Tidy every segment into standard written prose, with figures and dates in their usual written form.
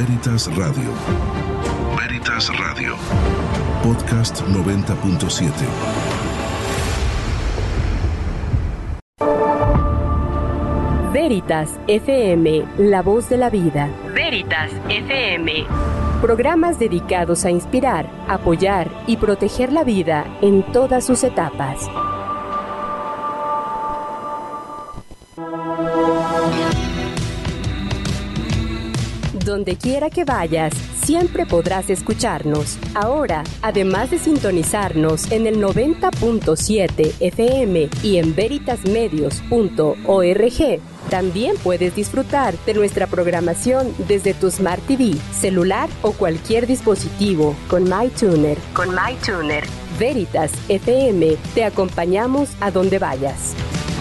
Veritas Radio. Veritas Radio. Podcast 90.7. Veritas FM, la voz de la vida. Veritas FM. Programas dedicados a inspirar, apoyar y proteger la vida en todas sus etapas. Donde quiera que vayas, siempre podrás escucharnos. Ahora, además de sintonizarnos en el 90.7 FM y en veritasmedios.org, también puedes disfrutar de nuestra programación desde tu Smart TV, celular o cualquier dispositivo con MyTuner. Veritas FM, te acompañamos a donde vayas.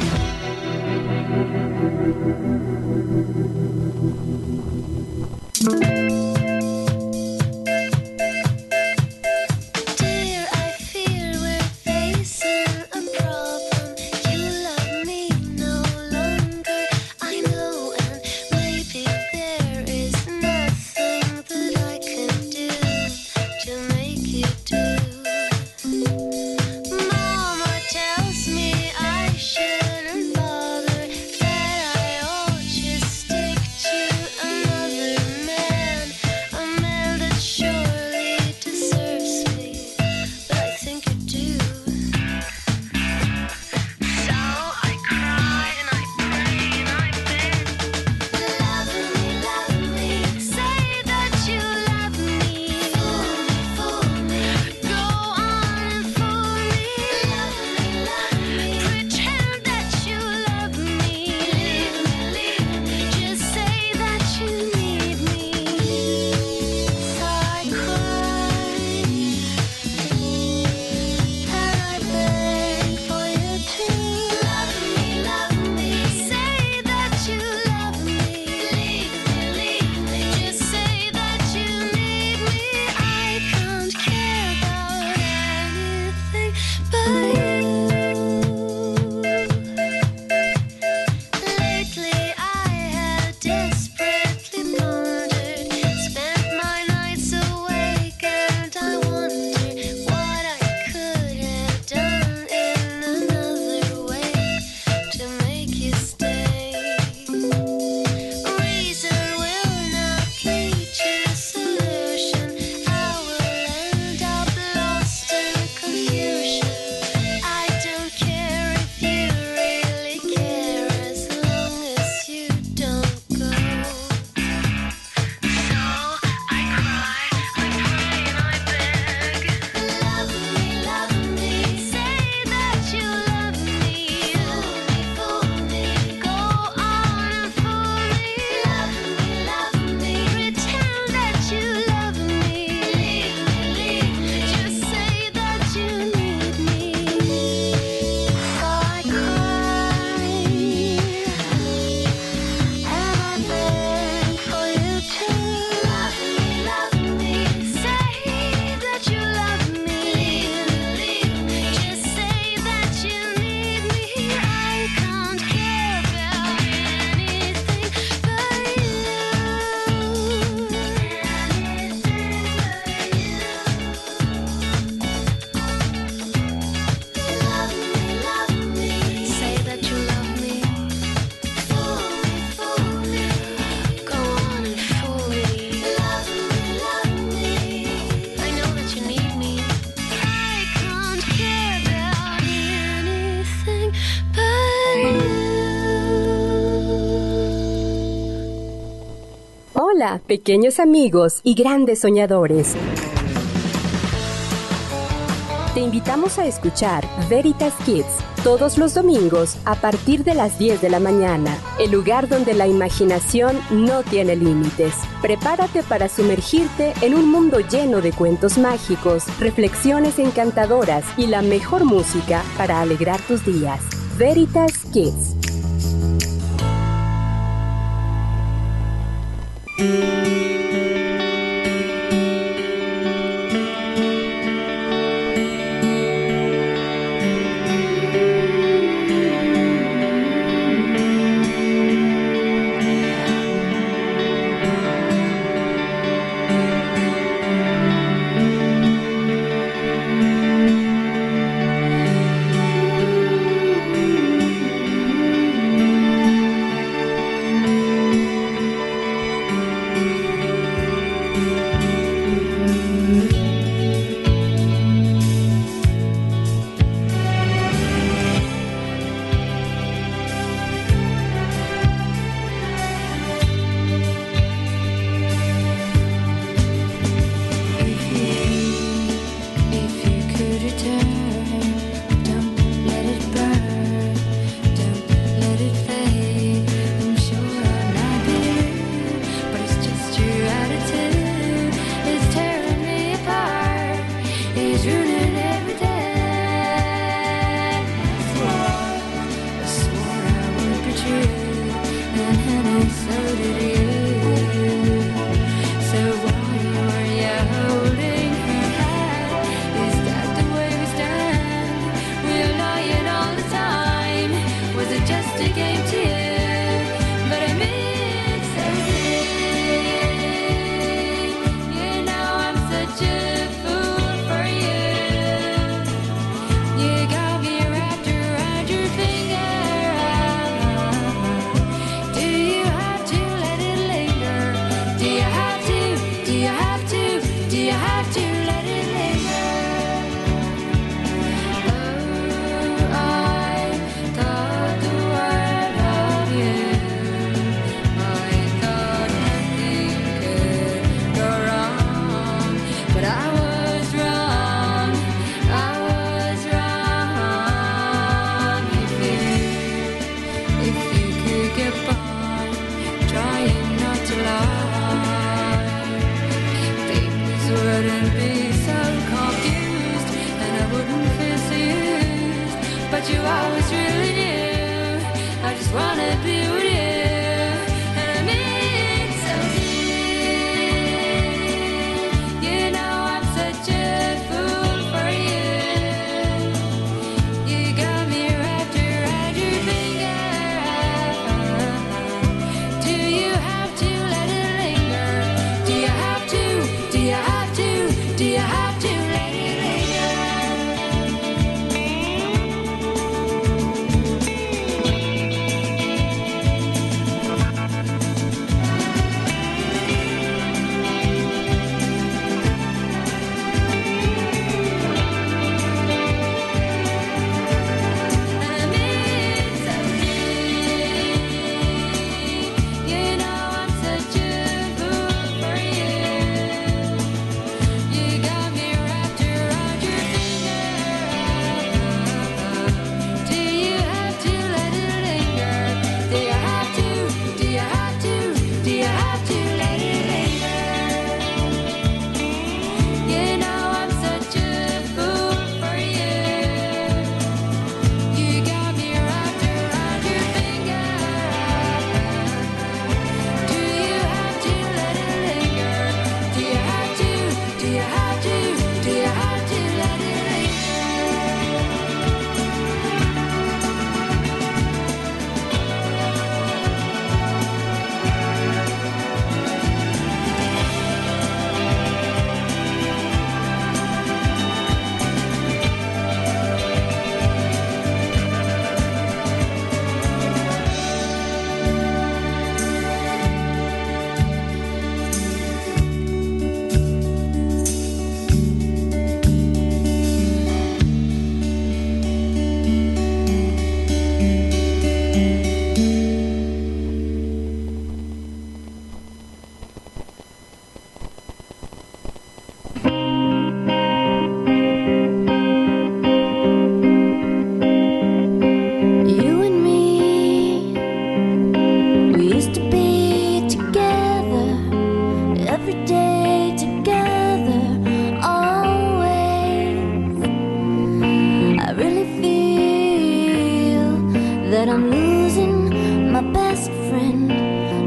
Hola, pequeños amigos y grandes soñadores. Te invitamos a escuchar Veritas Kids todos los domingos a partir de las 10 de la mañana, el lugar donde la imaginación no tiene límites. Prepárate para sumergirte en un mundo lleno de cuentos mágicos, reflexiones encantadoras y la mejor música para alegrar tus días. Veritas Kids.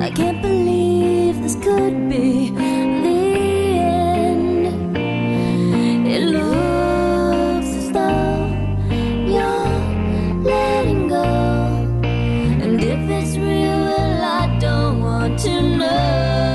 I can't believe this could be the end. It looks as though you're letting go, and if it's real, well, I don't want to know.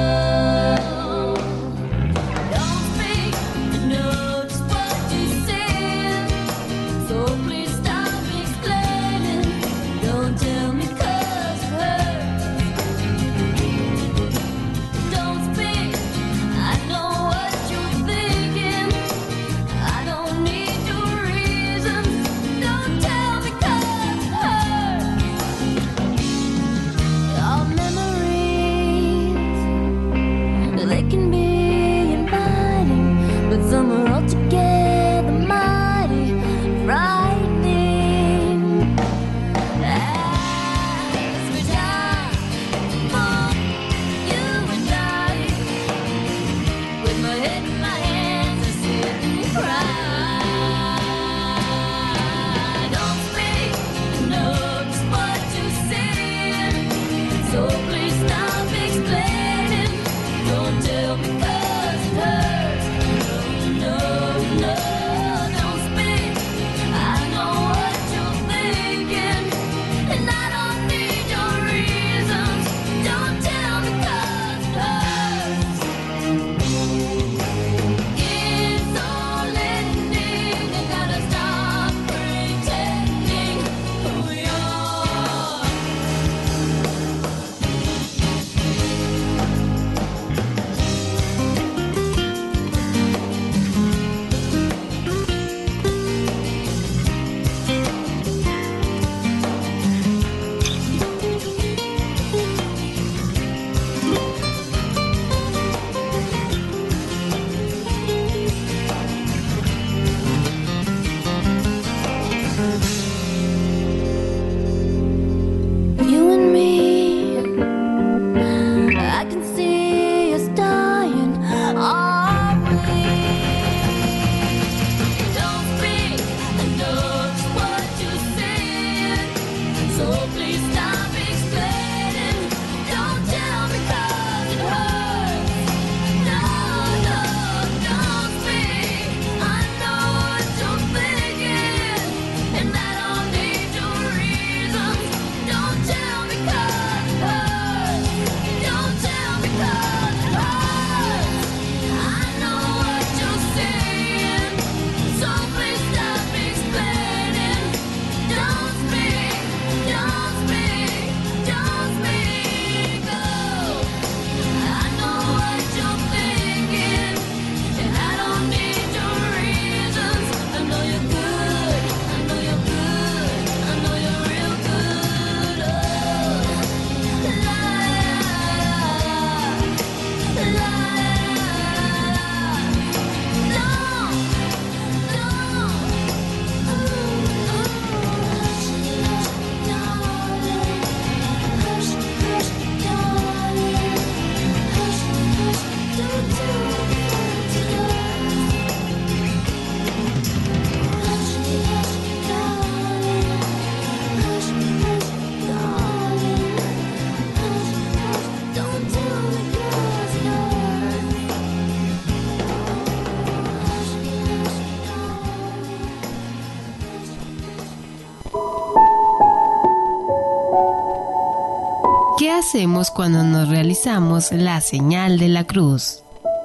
¿Qué hacemos cuando nos realizamos la señal de la cruz?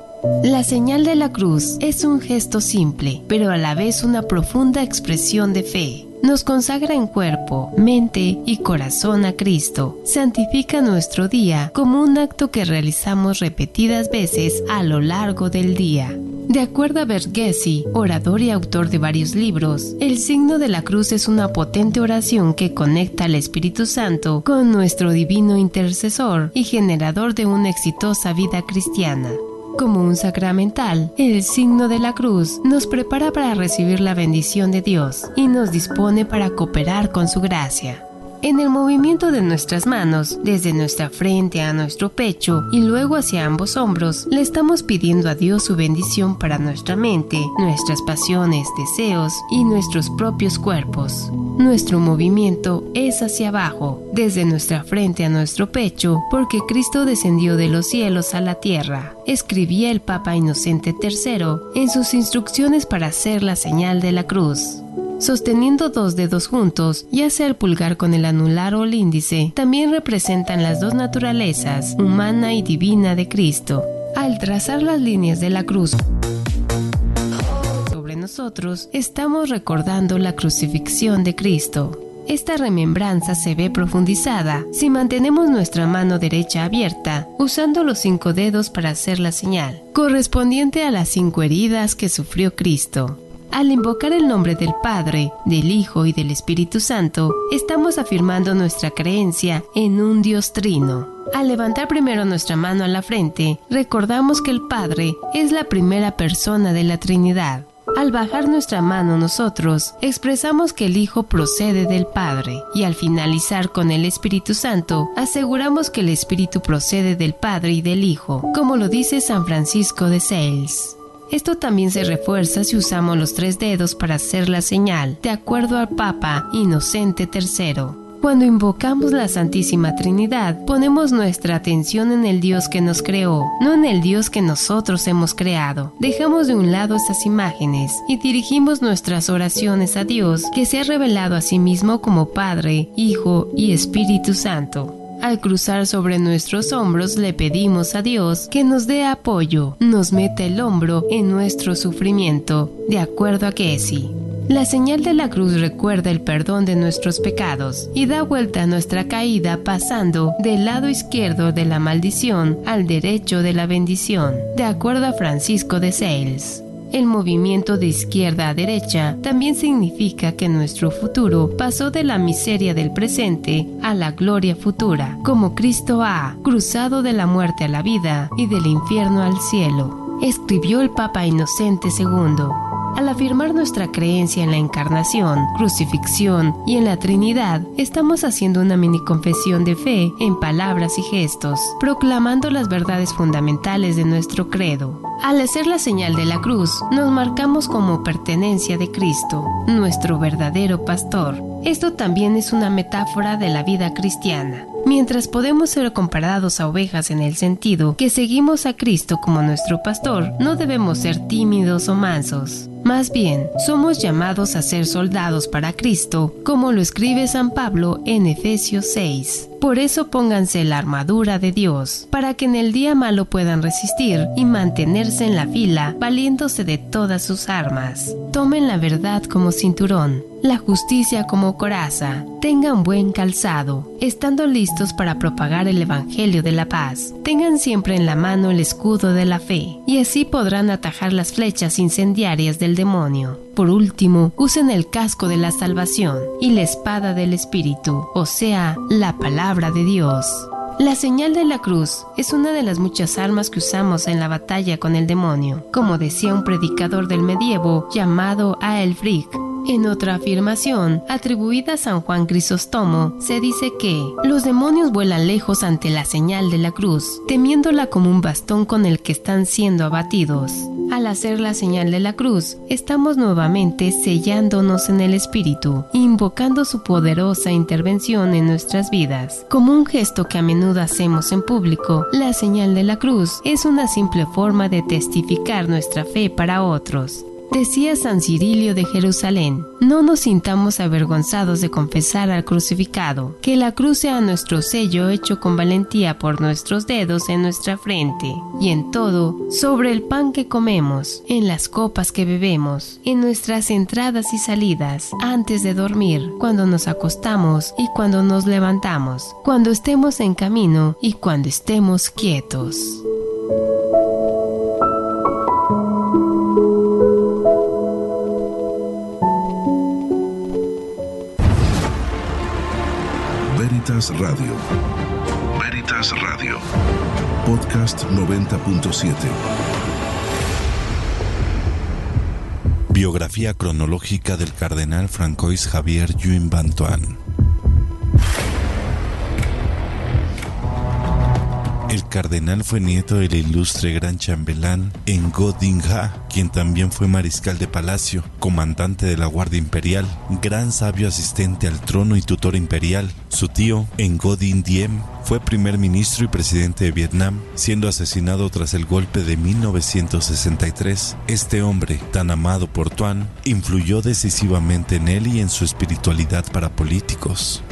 La señal de la cruz es un gesto simple, pero a la vez una profunda expresión de fe. Nos consagra en cuerpo, mente y corazón a Cristo. Santifica nuestro día como un acto que realizamos repetidas veces a lo largo del día. De acuerdo a Bert Gessie, orador y autor de varios libros, el signo de la cruz es una potente oración que conecta al Espíritu Santo con nuestro divino intercesor y generador de una exitosa vida cristiana. Como un sacramental, el signo de la cruz nos prepara para recibir la bendición de Dios y nos dispone para cooperar con su gracia. En el movimiento de nuestras manos, desde nuestra frente a nuestro pecho y luego hacia ambos hombros, le estamos pidiendo a Dios su bendición para nuestra mente, nuestras pasiones, deseos y nuestros propios cuerpos. Nuestro movimiento es hacia abajo, desde nuestra frente a nuestro pecho, porque Cristo descendió de los cielos a la tierra, escribía el Papa Inocente III en sus instrucciones para hacer la señal de la cruz. Sosteniendo dos dedos juntos, ya sea el pulgar con el anular o el índice, también representan las dos naturalezas, humana y divina de Cristo. Al trazar las líneas de la cruz sobre nosotros, estamos recordando la crucifixión de Cristo. Esta remembranza se ve profundizada si mantenemos nuestra mano derecha abierta, usando los 5 dedos para hacer la señal, correspondiente a las 5 heridas que sufrió Cristo. Al invocar el nombre del Padre, del Hijo y del Espíritu Santo, estamos afirmando nuestra creencia en un Dios trino. Al levantar primero nuestra mano a la frente, recordamos que el Padre es la primera persona de la Trinidad. Al bajar nuestra mano nosotros, expresamos que el Hijo procede del Padre, y al finalizar con el Espíritu Santo, aseguramos que el Espíritu procede del Padre y del Hijo, como lo dice San Francisco de Sales. Esto también se refuerza si usamos los 3 dedos para hacer la señal, de acuerdo al Papa Inocente III. Cuando invocamos la Santísima Trinidad, ponemos nuestra atención en el Dios que nos creó, no en el Dios que nosotros hemos creado. Dejamos de un lado esas imágenes y dirigimos nuestras oraciones a Dios, que se ha revelado a sí mismo como Padre, Hijo y Espíritu Santo. Al cruzar sobre nuestros hombros le pedimos a Dios que nos dé apoyo, nos meta el hombro en nuestro sufrimiento, de acuerdo a Kesey. La señal de la cruz recuerda el perdón de nuestros pecados y da vuelta a nuestra caída pasando del lado izquierdo de la maldición al derecho de la bendición, de acuerdo a Francisco de Sales. El movimiento de izquierda a derecha también significa que nuestro futuro pasó de la miseria del presente a la gloria futura, como Cristo ha cruzado de la muerte a la vida y del infierno al cielo, escribió el Papa Inocente II. Al afirmar nuestra creencia en la encarnación, crucifixión y en la Trinidad, estamos haciendo una mini confesión de fe en palabras y gestos, proclamando las verdades fundamentales de nuestro credo. Al hacer la señal de la cruz, nos marcamos como pertenencia de Cristo, nuestro verdadero pastor. Esto también es una metáfora de la vida cristiana. Mientras podemos ser comparados a ovejas en el sentido que seguimos a Cristo como nuestro pastor, no debemos ser tímidos o mansos. Más bien, somos llamados a ser soldados para Cristo, como lo escribe San Pablo en Efesios 6. Por eso pónganse la armadura de Dios, para que en el día malo puedan resistir y mantenerse en la fila, valiéndose de todas sus armas. Tomen la verdad como cinturón, la justicia como coraza, tengan buen calzado, estando listos para propagar el Evangelio de la paz. Tengan siempre en la mano el escudo de la fe, y así podrán atajar las flechas incendiarias del demonio. Por último, usen el casco de la salvación y la espada del Espíritu, o sea, la palabra de Dios. La señal de la cruz es una de las muchas armas que usamos en la batalla con el demonio, como decía un predicador del medievo llamado Aelfric. En otra afirmación, atribuida a San Juan Crisóstomo, se dice que los demonios vuelan lejos ante la señal de la cruz, temiéndola como un bastón con el que están siendo abatidos. Al hacer la señal de la cruz, estamos nuevamente sellándonos en el Espíritu, invocando su poderosa intervención en nuestras vidas. Como un gesto que a menudo hacemos en público, la señal de la cruz es una simple forma de testificar nuestra fe para otros. Decía San Cirilio de Jerusalén, no nos sintamos avergonzados de confesar al crucificado, que la cruz sea nuestro sello hecho con valentía por nuestros dedos en nuestra frente, y en todo, sobre el pan que comemos, en las copas que bebemos, en nuestras entradas y salidas, antes de dormir, cuando nos acostamos y cuando nos levantamos, cuando estemos en camino y cuando estemos quietos. Veritas Radio. Veritas Radio. Podcast 90.7. Biografía cronológica del cardenal Francois Xavier Juin Bantuan. El cardenal fue nieto del ilustre gran chambelán Ngo-Dinh Ha, quien también fue mariscal de palacio, comandante de la Guardia Imperial, gran sabio asistente al trono y tutor imperial. Su tío, Ngo-Dinh Diem, fue primer ministro y presidente de Vietnam, siendo asesinado tras el golpe de 1963. Este hombre, tan amado por Tuan, influyó decisivamente en él y en su espiritualidad para políticos.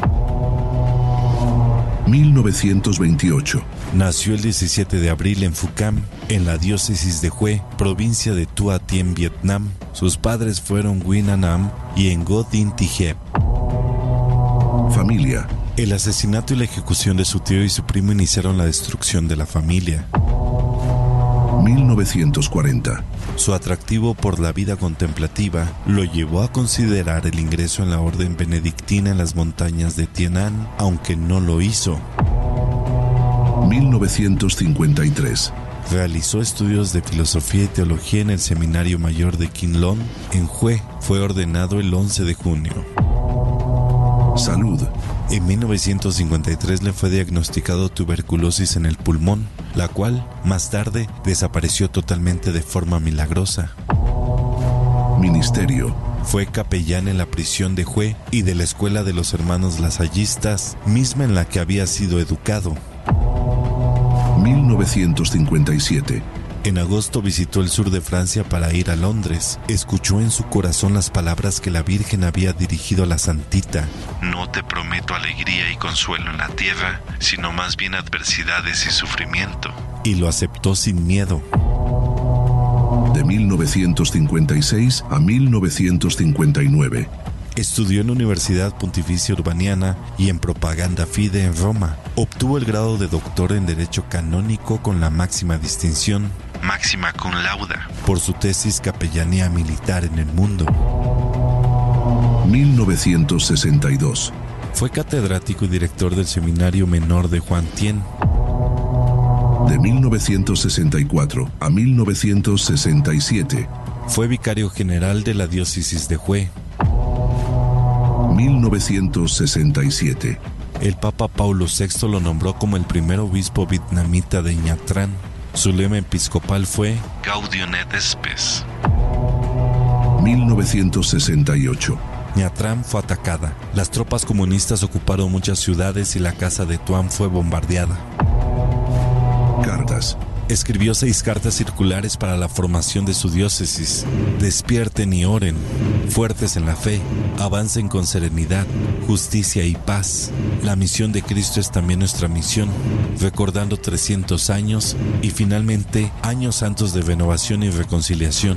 1928. Nació el 17 de abril en Phu Cam, en la diócesis de Hue, provincia deTua Tien, Vietnam. Sus padres fueron Nguyen An Am y Ngo-Dinh Thiep. Familia. El asesinato y la ejecución de su tío y su primo iniciaron la destrucción de la familia. 1940. Su atractivo por la vida contemplativa lo llevó a considerar el ingreso en la orden benedictina en las montañas de Tien An, aunque no lo hizo. 1953. Realizó estudios de filosofía y teología en el Seminario Mayor de Kin Lon, en Hue. Fue ordenado el 11 de junio. Salud. En 1953 le fue diagnosticado tuberculosis en el pulmón, la cual, más tarde, desapareció totalmente de forma milagrosa. Ministerio. Fue capellán en la prisión de Hue y de la escuela de los hermanos lasallistas, misma en la que había sido educado. 1957. En agosto visitó el sur de Francia para ir a Londres. Escuchó en su corazón las palabras que la Virgen había dirigido a la Santita. No te prometo alegría y consuelo en la tierra, sino más bien adversidades y sufrimiento. Y lo aceptó sin miedo. De 1956 a 1959. Estudió en la Universidad Pontificia Urbaniana y en Propaganda Fide en Roma. Obtuvo el grado de doctor en Derecho Canónico con la máxima distinción, máxima cum laude, por su tesis Capellanía Militar en el Mundo. 1962. Fue catedrático y director del Seminario Menor de Hoan Tien. De 1964 a 1967. Fue vicario general de la diócesis de Hue. 1967. El Papa Paulo VI lo nombró como el primer obispo vietnamita de Nha Tran. Su lema episcopal fue Gaudium et Spes. 1968. Nha Tran fue atacada. Las tropas comunistas ocuparon muchas ciudades y la casa de Tuan fue bombardeada. Cartas. Escribió 6 cartas circulares para la formación de su diócesis. Despierten y oren, fuertes en la fe, avancen con serenidad, justicia y paz. La misión de Cristo es también nuestra misión, recordando 300 años y finalmente años santos de renovación y reconciliación.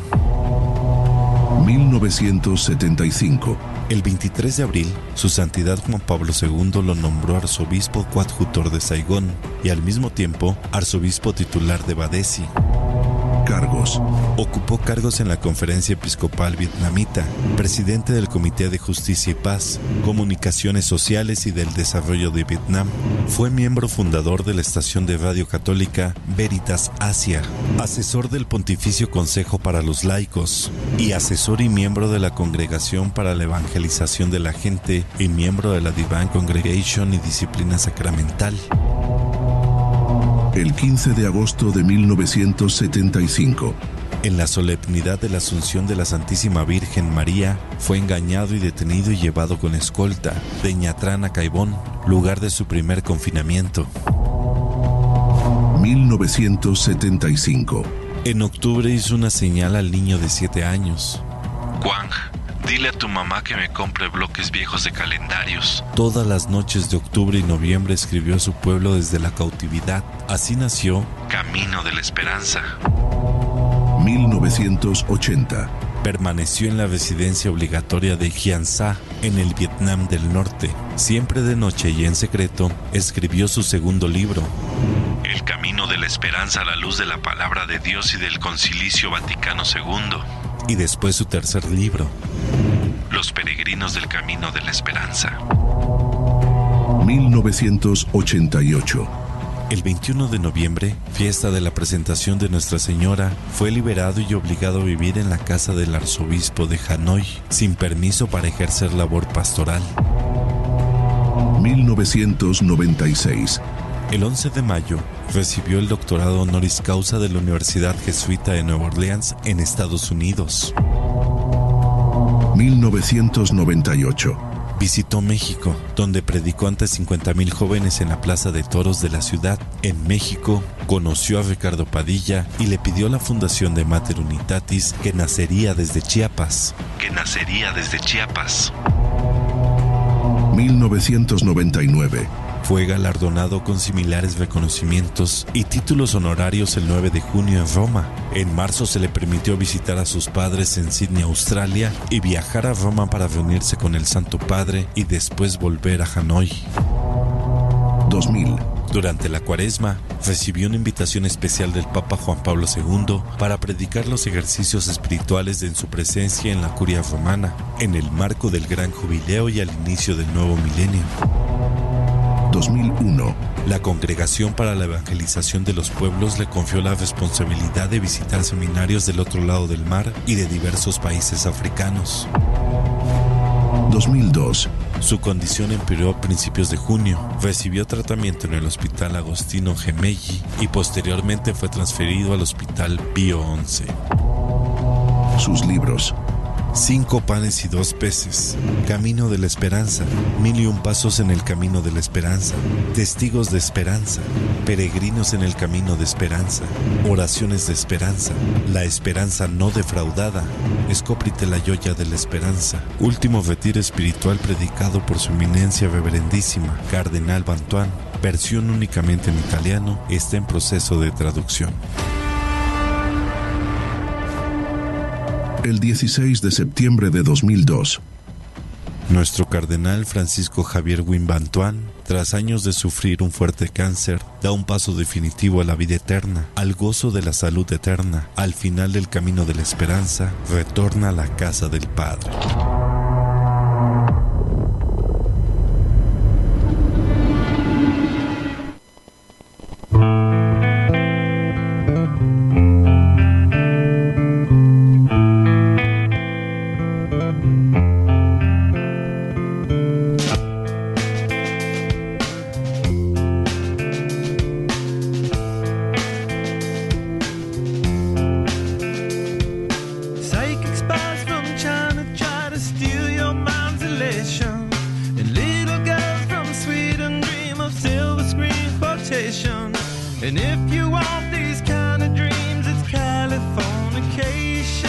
1975. El 23 de abril, su santidad Juan Pablo II lo nombró arzobispo coadjutor de Saigón y al mismo tiempo arzobispo titular de Badesi. Cargos. Ocupó cargos en la Conferencia Episcopal Vietnamita, presidente del Comité de Justicia y Paz, Comunicaciones Sociales y del Desarrollo de Vietnam. Fue miembro fundador de la estación de radio católica Veritas Asia, asesor del Pontificio Consejo para los Laicos y asesor y miembro de la Congregación para la Evangelización de la Gente y miembro de la Divine Congregation y Disciplina Sacramental. El 15 de agosto de 1975. En la solemnidad de la Asunción de la Santísima Virgen María, fue engañado y detenido y llevado con escolta de Nha Tran a Caibón, lugar de su primer confinamiento. 1975. En octubre hizo una señal al niño de 7 años. Quang, dile a tu mamá que me compre bloques viejos de calendarios. Todas las noches de octubre y noviembre escribió a su pueblo desde la cautividad. Así nació Camino de la Esperanza. 1980. Permaneció en la residencia obligatoria de Hien Sa, en el Vietnam del Norte. Siempre de noche y en secreto, escribió su segundo libro, El Camino de la Esperanza a la luz de la palabra de Dios y del Concilio Vaticano II. Y después su tercer libro, Los Peregrinos del Camino de la Esperanza. 1988. El 21 de noviembre, fiesta de la presentación de Nuestra Señora, fue liberado y obligado a vivir en la casa del arzobispo de Hanoi, sin permiso para ejercer labor pastoral. 1996. El 11 de mayo recibió el doctorado honoris causa de la Universidad Jesuita de Nueva Orleans en Estados Unidos. 1998. Visitó México, donde predicó ante 50,000 jóvenes en la Plaza de Toros de la ciudad. En México, conoció a Ricardo Padilla y le pidió la fundación de Mater Unitatis, que nacería desde Chiapas. 1999. Fue galardonado con similares reconocimientos y títulos honorarios el 9 de junio en Roma. En marzo se le permitió visitar a sus padres en Sydney, Australia, y viajar a Roma para reunirse con el Santo Padre y después volver a Hanoi. 2000. Durante la Cuaresma, recibió una invitación especial del Papa Juan Pablo II para predicar los ejercicios espirituales en su presencia en la Curia Romana, en el marco del Gran Jubileo y al inicio del nuevo milenio. 2001. La Congregación para la Evangelización de los Pueblos le confió la responsabilidad de visitar seminarios del otro lado del mar y de diversos países africanos. 2002. Su condición empeoró a principios de junio. Recibió tratamiento en el Hospital Agostino Gemelli y posteriormente fue transferido al Hospital Pío XI. Sus libros. 5 panes y 2 peces, Camino de la Esperanza, 1001 pasos en el camino de la esperanza, Testigos de esperanza, Peregrinos en el camino de esperanza, Oraciones de esperanza, La esperanza no defraudada, Escóprite la joya de la esperanza, Último retiro espiritual predicado por su eminencia reverendísima, Cardenal Bantuán, versión únicamente en italiano, está en proceso de traducción. El 16 de septiembre de 2002. Nuestro cardenal Francisco Javier Wynn Bantuán, tras años de sufrir un fuerte cáncer, da un paso definitivo a la vida eterna, al gozo de la salud eterna. Al final del camino de la esperanza, retorna a la casa del Padre. And if you want these kind of dreams, it's Californication.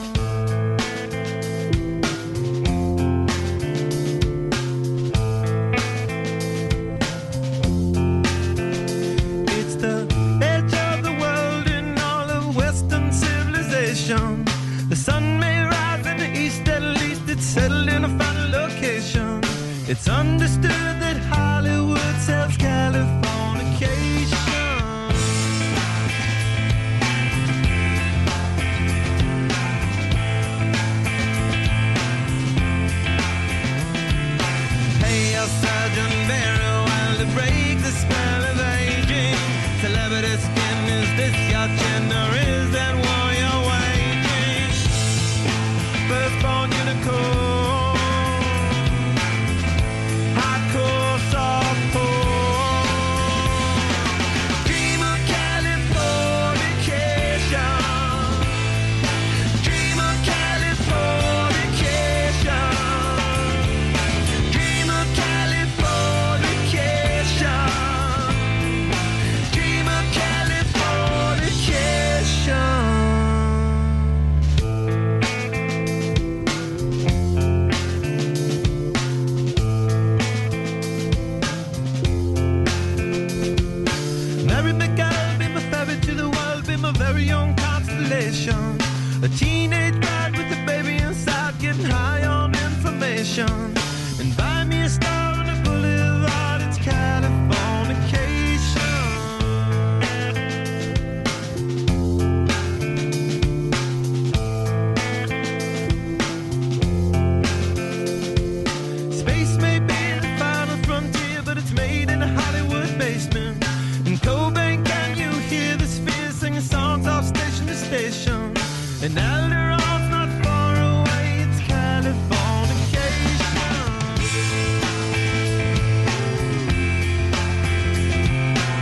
It's the edge of the world in all of Western civilization. The sun may rise in the east, at least it's settled in a final location. It's understood that Hollywood sells Californication. A teenage bride with a baby inside, getting high on information. And buy me a star on a boulevard, it's Californication. Space may be the final frontier, but it's made in a Hollywood basement. In Cobain, can you hear the spheres singing songs off station to station? And Alderon's not far away, it's Californication.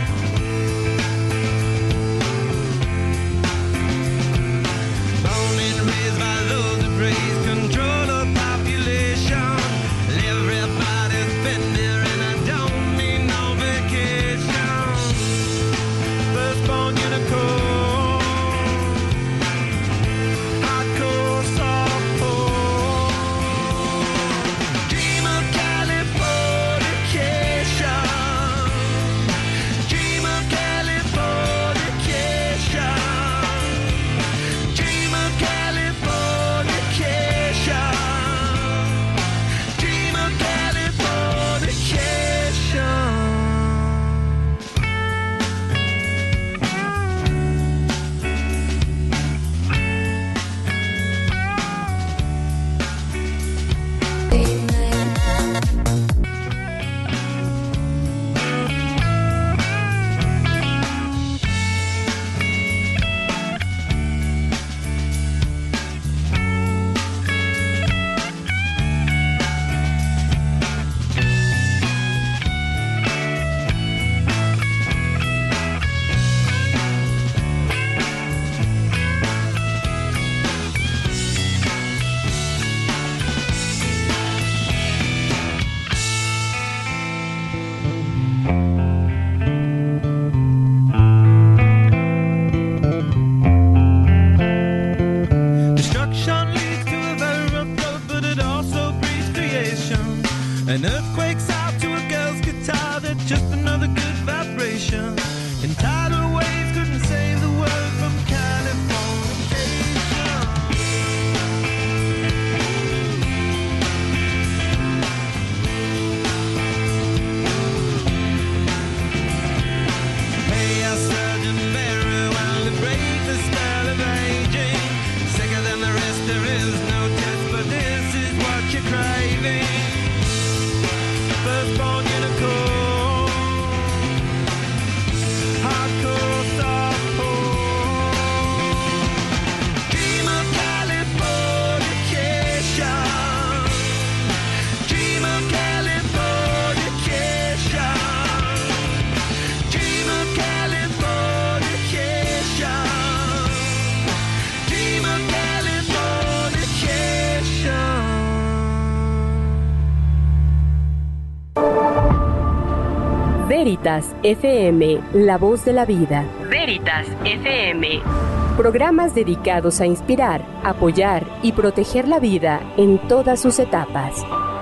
Veritas FM, la voz de la vida. Veritas FM. Programas dedicados a inspirar, apoyar y proteger la vida en todas sus etapas.